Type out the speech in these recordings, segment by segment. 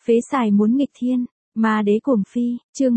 Phế xài muốn nghịch thiên, ma đế cuồng phi, chương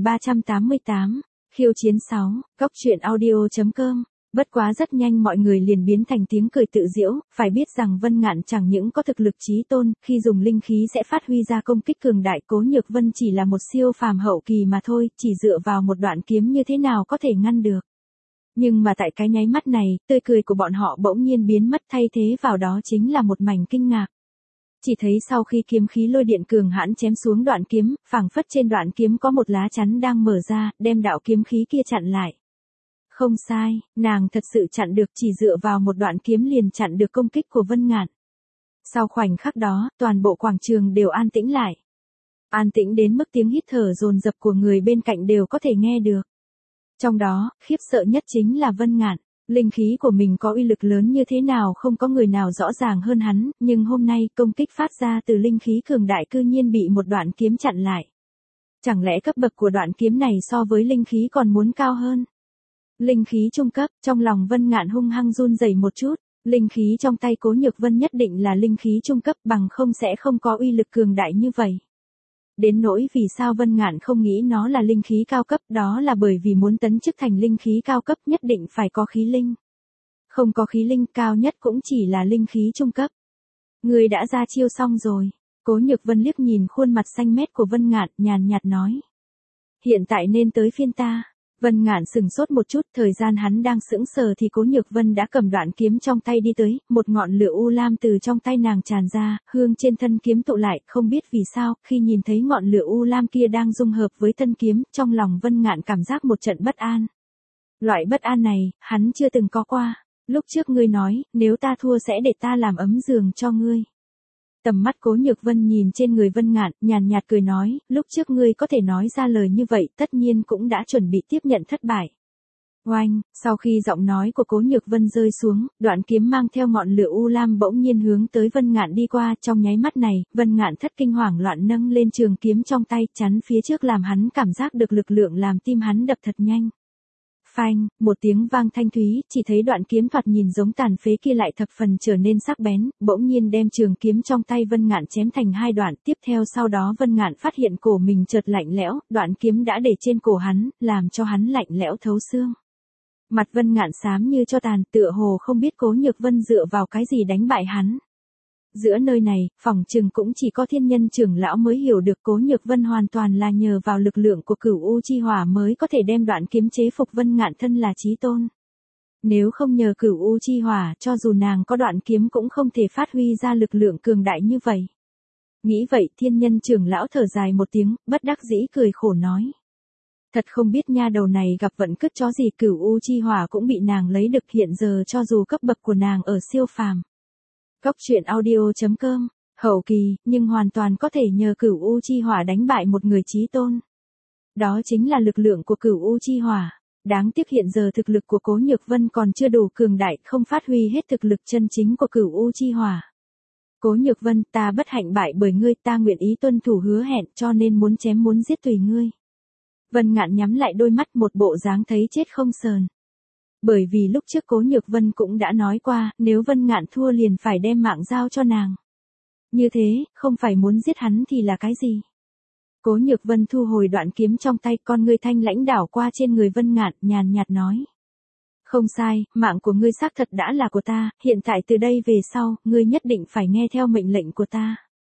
1388, khiêu chiến 6, góc truyện audio.com. Bất quá rất nhanh mọi người liền biến thành tiếng cười tự giễu, phải biết rằng Vân Ngạn chẳng những có thực lực chí tôn, khi dùng linh khí sẽ phát huy ra công kích cường đại. Cố Nhược Vân chỉ là một siêu phàm hậu kỳ mà thôi, chỉ dựa vào một đoạn kiếm như thế nào có thể ngăn được. Nhưng mà tại cái nháy mắt này, tươi cười của bọn họ bỗng nhiên biến mất, thay thế vào đó chính là một mảnh kinh ngạc. Chỉ thấy sau khi kiếm khí lôi điện cường hãn chém xuống đoạn kiếm, phảng phất trên đoạn kiếm có một lá chắn đang mở ra, đem đạo kiếm khí kia chặn lại. Không sai, nàng thật sự chặn được, chỉ dựa vào một đoạn kiếm liền chặn được công kích của Vân Ngạn. Sau khoảnh khắc đó, toàn bộ quảng trường đều an tĩnh lại. An tĩnh đến mức tiếng hít thở dồn dập của người bên cạnh đều có thể nghe được. Trong đó, khiếp sợ nhất chính là Vân Ngạn. Linh khí của mình có uy lực lớn như thế nào không có người nào rõ ràng hơn hắn, nhưng hôm nay công kích phát ra từ linh khí cường đại cư nhiên bị một đoạn kiếm chặn lại. Chẳng lẽ cấp bậc của đoạn kiếm này so với linh khí còn muốn cao hơn? Linh khí trung cấp, trong lòng Vân Ngạn hung hăng run rẩy một chút, linh khí trong tay Cố Nhược Vân nhất định là linh khí trung cấp, bằng không sẽ không có uy lực cường đại như vậy. Đến nỗi vì sao Vân Ngạn không nghĩ nó là linh khí cao cấp, đó là bởi vì muốn tấn chức thành linh khí cao cấp nhất định phải có khí linh. Không có khí linh cao nhất cũng chỉ là linh khí trung cấp. Người đã ra chiêu xong rồi. Cố Nhược Vân liếc nhìn khuôn mặt xanh mét của Vân Ngạn, nhàn nhạt nói. Hiện tại nên tới phiên ta. Vân Ngạn sừng sốt một chút, thời gian hắn đang sững sờ thì Cố Nhược Vân đã cầm đoạn kiếm trong tay đi tới, một ngọn lửa u lam từ trong tay nàng tràn ra, hương trên thân kiếm tụ lại, không biết vì sao, khi nhìn thấy ngọn lửa u lam kia đang dung hợp với thân kiếm, trong lòng Vân Ngạn cảm giác một trận bất an. Loại bất an này, hắn chưa từng có qua. Lúc trước ngươi nói, nếu ta thua sẽ để ta làm ấm giường cho ngươi. Tầm mắt Cố Nhược Vân nhìn trên người Vân Ngạn, nhàn nhạt cười nói, lúc trước ngươi có thể nói ra lời như vậy, tất nhiên cũng đã chuẩn bị tiếp nhận thất bại. Oanh, sau khi giọng nói của Cố Nhược Vân rơi xuống, đoạn kiếm mang theo ngọn lửa u lam bỗng nhiên hướng tới Vân Ngạn đi qua, trong nháy mắt này, Vân Ngạn thất kinh hoảng loạn nâng lên trường kiếm trong tay, chắn phía trước làm hắn cảm giác được lực lượng làm tim hắn đập thật nhanh. Phanh, một tiếng vang thanh thúy, chỉ thấy đoạn kiếm thoạt nhìn giống tàn phế kia lại thập phần trở nên sắc bén, bỗng nhiên đem trường kiếm trong tay Vân Ngạn chém thành hai đoạn, tiếp theo sau đó Vân Ngạn phát hiện cổ mình chợt lạnh lẽo, đoạn kiếm đã để trên cổ hắn, làm cho hắn lạnh lẽo thấu xương. Mặt Vân Ngạn xám như cho tàn, tựa hồ không biết Cố Nhược Vân dựa vào cái gì đánh bại hắn. Giữa nơi này, phỏng chừng cũng chỉ có Thiên Nhân trưởng lão mới hiểu được Cố Nhược Vân hoàn toàn là nhờ vào lực lượng của Cửu U Chi Hỏa mới có thể đem đoạn kiếm chế phục Vân Ngạn thân là chí tôn. Nếu không nhờ Cửu U Chi Hỏa, cho dù nàng có đoạn kiếm cũng không thể phát huy ra lực lượng cường đại như vậy. Nghĩ vậy, Thiên Nhân trưởng lão thở dài một tiếng, bất đắc dĩ cười khổ nói. Thật không biết nha đầu này gặp vận cứt chó gì, Cửu U Chi Hỏa cũng bị nàng lấy được, hiện giờ cho dù cấp bậc của nàng ở siêu phàm. Góc truyện audio.com, hậu kỳ, nhưng hoàn toàn có thể nhờ Cửu U Chi Hỏa đánh bại một người chí tôn. Đó chính là lực lượng của Cửu U Chi Hỏa. Đáng tiếc hiện giờ thực lực của Cố Nhược Vân còn chưa đủ cường đại, không phát huy hết thực lực chân chính của Cửu U Chi Hỏa. Cố Nhược Vân, ta bất hạnh bại bởi ngươi, ta nguyện ý tuân thủ hứa hẹn, cho nên muốn chém muốn giết tùy ngươi. Vân Ngạn nhắm lại đôi mắt, một bộ dáng thấy chết không sờn. Bởi vì lúc trước Cố Nhược Vân cũng đã nói qua, nếu Vân Ngạn thua liền phải đem mạng giao cho nàng. Như thế, không phải muốn giết hắn thì là cái gì? Cố Nhược Vân thu hồi đoạn kiếm trong tay, con ngươi thanh lãnh đảo qua trên người Vân Ngạn, nhàn nhạt nói. Không sai, mạng của ngươi xác thật đã là của ta, hiện tại từ đây về sau, ngươi nhất định phải nghe theo mệnh lệnh của ta.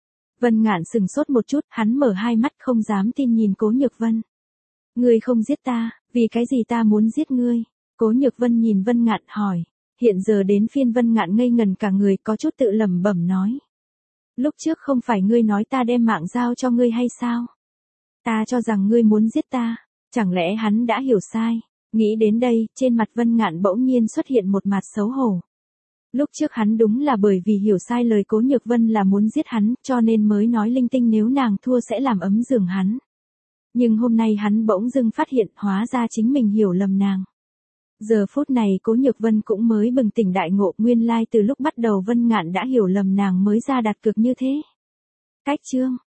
Vân Ngạn sừng sốt một chút, hắn mở hai mắt không dám tin nhìn Cố Nhược Vân. Ngươi không giết ta, vì cái gì ta muốn giết ngươi? Cố Nhược Vân nhìn Vân Ngạn hỏi. Hiện giờ đến phiên Vân Ngạn ngây ngần cả người, có chút tự lẩm bẩm nói. Lúc trước không phải ngươi nói ta đem mạng giao cho ngươi hay sao? Ta cho rằng ngươi muốn giết ta, chẳng lẽ hắn đã hiểu sai? Nghĩ đến đây, trên mặt Vân Ngạn bỗng nhiên xuất hiện một mặt xấu hổ. Lúc trước hắn đúng là bởi vì hiểu sai lời Cố Nhược Vân là muốn giết hắn, cho nên mới nói linh tinh nếu nàng thua sẽ làm ấm giường hắn. Nhưng hôm nay hắn bỗng dưng phát hiện, hóa ra chính mình hiểu lầm nàng. Giờ phút này Cố Nhược Vân cũng mới bừng tỉnh đại ngộ, nguyên lai từ lúc bắt đầu Vân Ngạn đã hiểu lầm nàng mới ra đặt cược như thế. Cách chương